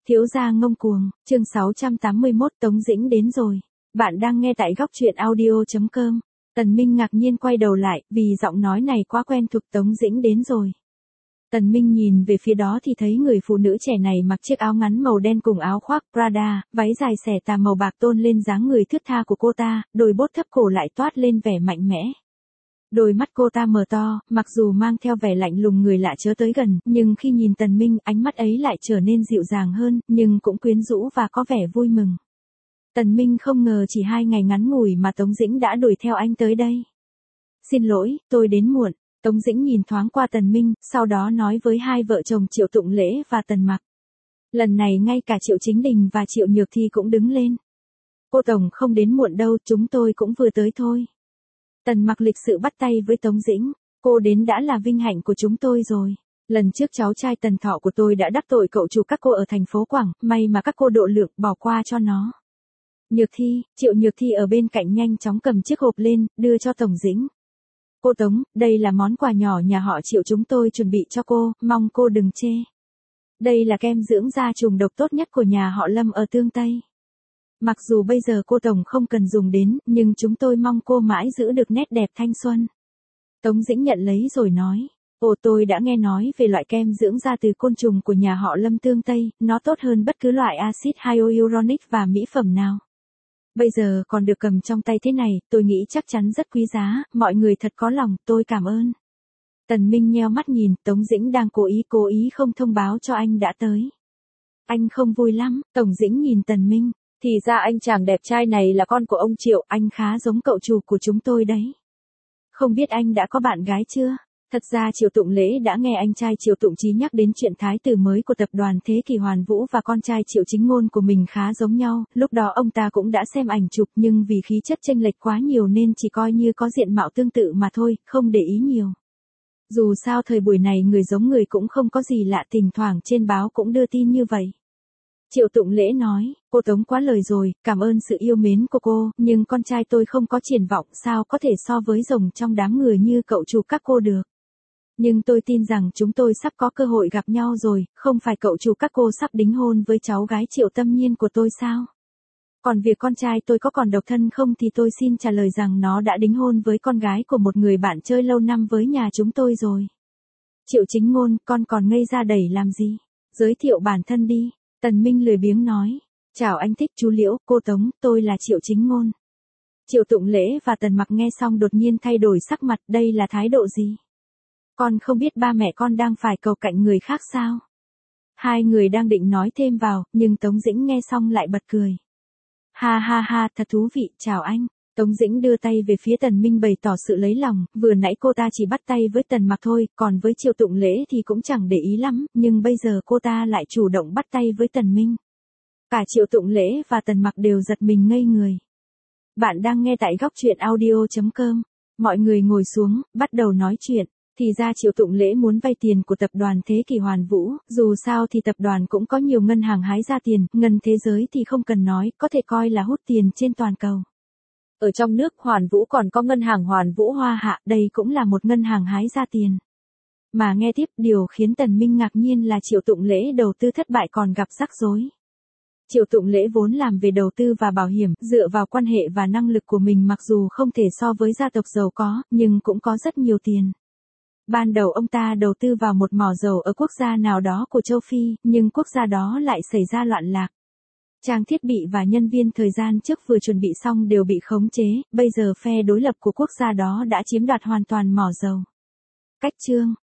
Thiếu gia ngông cuồng, chương 681 Tống Dĩnh đến rồi. Bạn đang nghe tại góc truyện audio.com. Tần Minh ngạc nhiên quay đầu lại, vì giọng nói này quá quen thuộc. Tống Dĩnh đến rồi. Tần Minh nhìn về phía đó thì thấy người phụ nữ trẻ này mặc chiếc áo ngắn màu đen cùng áo khoác Prada, váy dài xẻ tà màu bạc tôn lên dáng người thướt tha của cô ta, đôi bốt thấp cổ lại toát lên vẻ mạnh mẽ. Đôi mắt cô ta mở to, mặc dù mang theo vẻ lạnh lùng người lạ chớ tới gần, nhưng khi nhìn Tần Minh, ánh mắt ấy lại trở nên dịu dàng hơn, nhưng cũng quyến rũ và có vẻ vui mừng. Tần Minh không ngờ chỉ 2 ngày ngắn ngủi mà Tống Dĩnh đã đuổi theo anh tới đây. Xin lỗi, tôi đến muộn. Tống Dĩnh nhìn thoáng qua Tần Minh, sau đó nói với hai vợ chồng Triệu Tụng Lễ và Tần Mặc. Lần này ngay cả Triệu Chính Đình và Triệu Nhược Thi cũng đứng lên. Cô Tổng không đến muộn đâu, chúng tôi cũng vừa tới thôi. Tần Mặc lịch sự bắt tay với Tống Dĩnh, cô đến đã là vinh hạnh của chúng tôi rồi. Lần trước cháu trai Tần Thọ của tôi đã đắc tội cậu chủ các cô ở thành phố Quảng, may mà các cô độ lượng bỏ qua cho nó. Nhược Thi, Triệu Nhược Thi ở bên cạnh nhanh chóng cầm chiếc hộp lên, đưa cho Tống Dĩnh. Cô Tống, đây là món quà nhỏ nhà họ Triệu chúng tôi chuẩn bị cho cô, mong cô đừng chê. Đây là kem dưỡng da trùng độc tốt nhất của nhà họ Lâm ở Tương Tây. Mặc dù bây giờ cô Tổng không cần dùng đến, nhưng chúng tôi mong cô mãi giữ được nét đẹp thanh xuân. Tống Dĩnh nhận lấy rồi nói, ồ tôi đã nghe nói về loại kem dưỡng da từ côn trùng của nhà họ Lâm Tương Tây, nó tốt hơn bất cứ loại axit hyaluronic và mỹ phẩm nào. Bây giờ còn được cầm trong tay thế này, tôi nghĩ chắc chắn rất quý giá, mọi người thật có lòng, tôi cảm ơn. Tần Minh nheo mắt nhìn, Tống Dĩnh đang cố ý không thông báo cho anh đã tới. Anh không vui lắm, Tống Dĩnh nhìn Tần Minh. Thì ra anh chàng đẹp trai này là con của ông Triệu, anh khá giống cậu chủ của chúng tôi đấy. Không biết anh đã có bạn gái chưa? Thật ra Triệu Tụng Lễ đã nghe anh trai Triệu Tụng Chí nhắc đến chuyện thái tử mới của tập đoàn Thế Kỷ Hoàn Vũ và con trai Triệu Chính Ngôn của mình khá giống nhau, lúc đó ông ta cũng đã xem ảnh chụp nhưng vì khí chất chênh lệch quá nhiều nên chỉ coi như có diện mạo tương tự mà thôi, không để ý nhiều. Dù sao thời buổi này người giống người cũng không có gì lạ, thỉnh thoảng trên báo cũng đưa tin như vậy. Triệu Tụng Lễ nói, cô Tống quá lời rồi, cảm ơn sự yêu mến của cô, nhưng con trai tôi không có triển vọng, sao có thể so với rồng trong đám người như cậu chủ các cô được. Nhưng tôi tin rằng chúng tôi sắp có cơ hội gặp nhau rồi, không phải cậu chủ các cô sắp đính hôn với cháu gái Triệu Tâm Nhiên của tôi sao? Còn việc con trai tôi có còn độc thân không thì tôi xin trả lời rằng nó đã đính hôn với con gái của một người bạn chơi lâu năm với nhà chúng tôi rồi. Triệu Chính Ngôn, con còn ngây ra đẩy làm gì? Giới thiệu bản thân đi. Tần Minh lười biếng nói, chào anh Thích chú Liễu, cô Tống, tôi là Triệu Chính Ngôn. Triệu Tụng Lễ và Tần Mặc nghe xong đột nhiên thay đổi sắc mặt, đây là thái độ gì? Con không biết ba mẹ con đang phải cầu cạnh người khác sao? Hai người đang định nói thêm vào, nhưng Tống Dĩnh nghe xong lại bật cười. Ha ha ha, thật thú vị, chào anh. Tống Dĩnh đưa tay về phía Tần Minh bày tỏ sự lấy lòng, vừa nãy cô ta chỉ bắt tay với Tần Mặc thôi, còn với Triệu Tụng Lễ thì cũng chẳng để ý lắm, nhưng bây giờ cô ta lại chủ động bắt tay với Tần Minh. Cả Triệu Tụng Lễ và Tần Mặc đều giật mình ngây người. Bạn đang nghe tại góc truyện audio.com. Mọi người ngồi xuống, bắt đầu nói chuyện. Thì ra Triệu Tụng Lễ muốn vay tiền của tập đoàn Thế Kỷ Hoàn Vũ, dù sao thì tập đoàn cũng có nhiều ngân hàng hái ra tiền, ngân thế giới thì không cần nói, có thể coi là hút tiền trên toàn cầu. Ở trong nước Hoàn Vũ còn có ngân hàng Hoàn Vũ Hoa Hạ, đây cũng là một ngân hàng hái ra tiền. Mà nghe tiếp, điều khiến Tần Minh ngạc nhiên là Triệu Tụng Lễ đầu tư thất bại còn gặp rắc rối. Triệu Tụng Lễ vốn làm về đầu tư và bảo hiểm, dựa vào quan hệ và năng lực của mình mặc dù không thể so với gia tộc giàu có, nhưng cũng có rất nhiều tiền. Ban đầu ông ta đầu tư vào một mỏ dầu ở quốc gia nào đó của châu Phi, nhưng quốc gia đó lại xảy ra loạn lạc. Trang thiết bị và nhân viên thời gian trước vừa chuẩn bị xong đều bị khống chế, bây giờ phe đối lập của quốc gia đó đã chiếm đoạt hoàn toàn mỏ dầu. Cách chương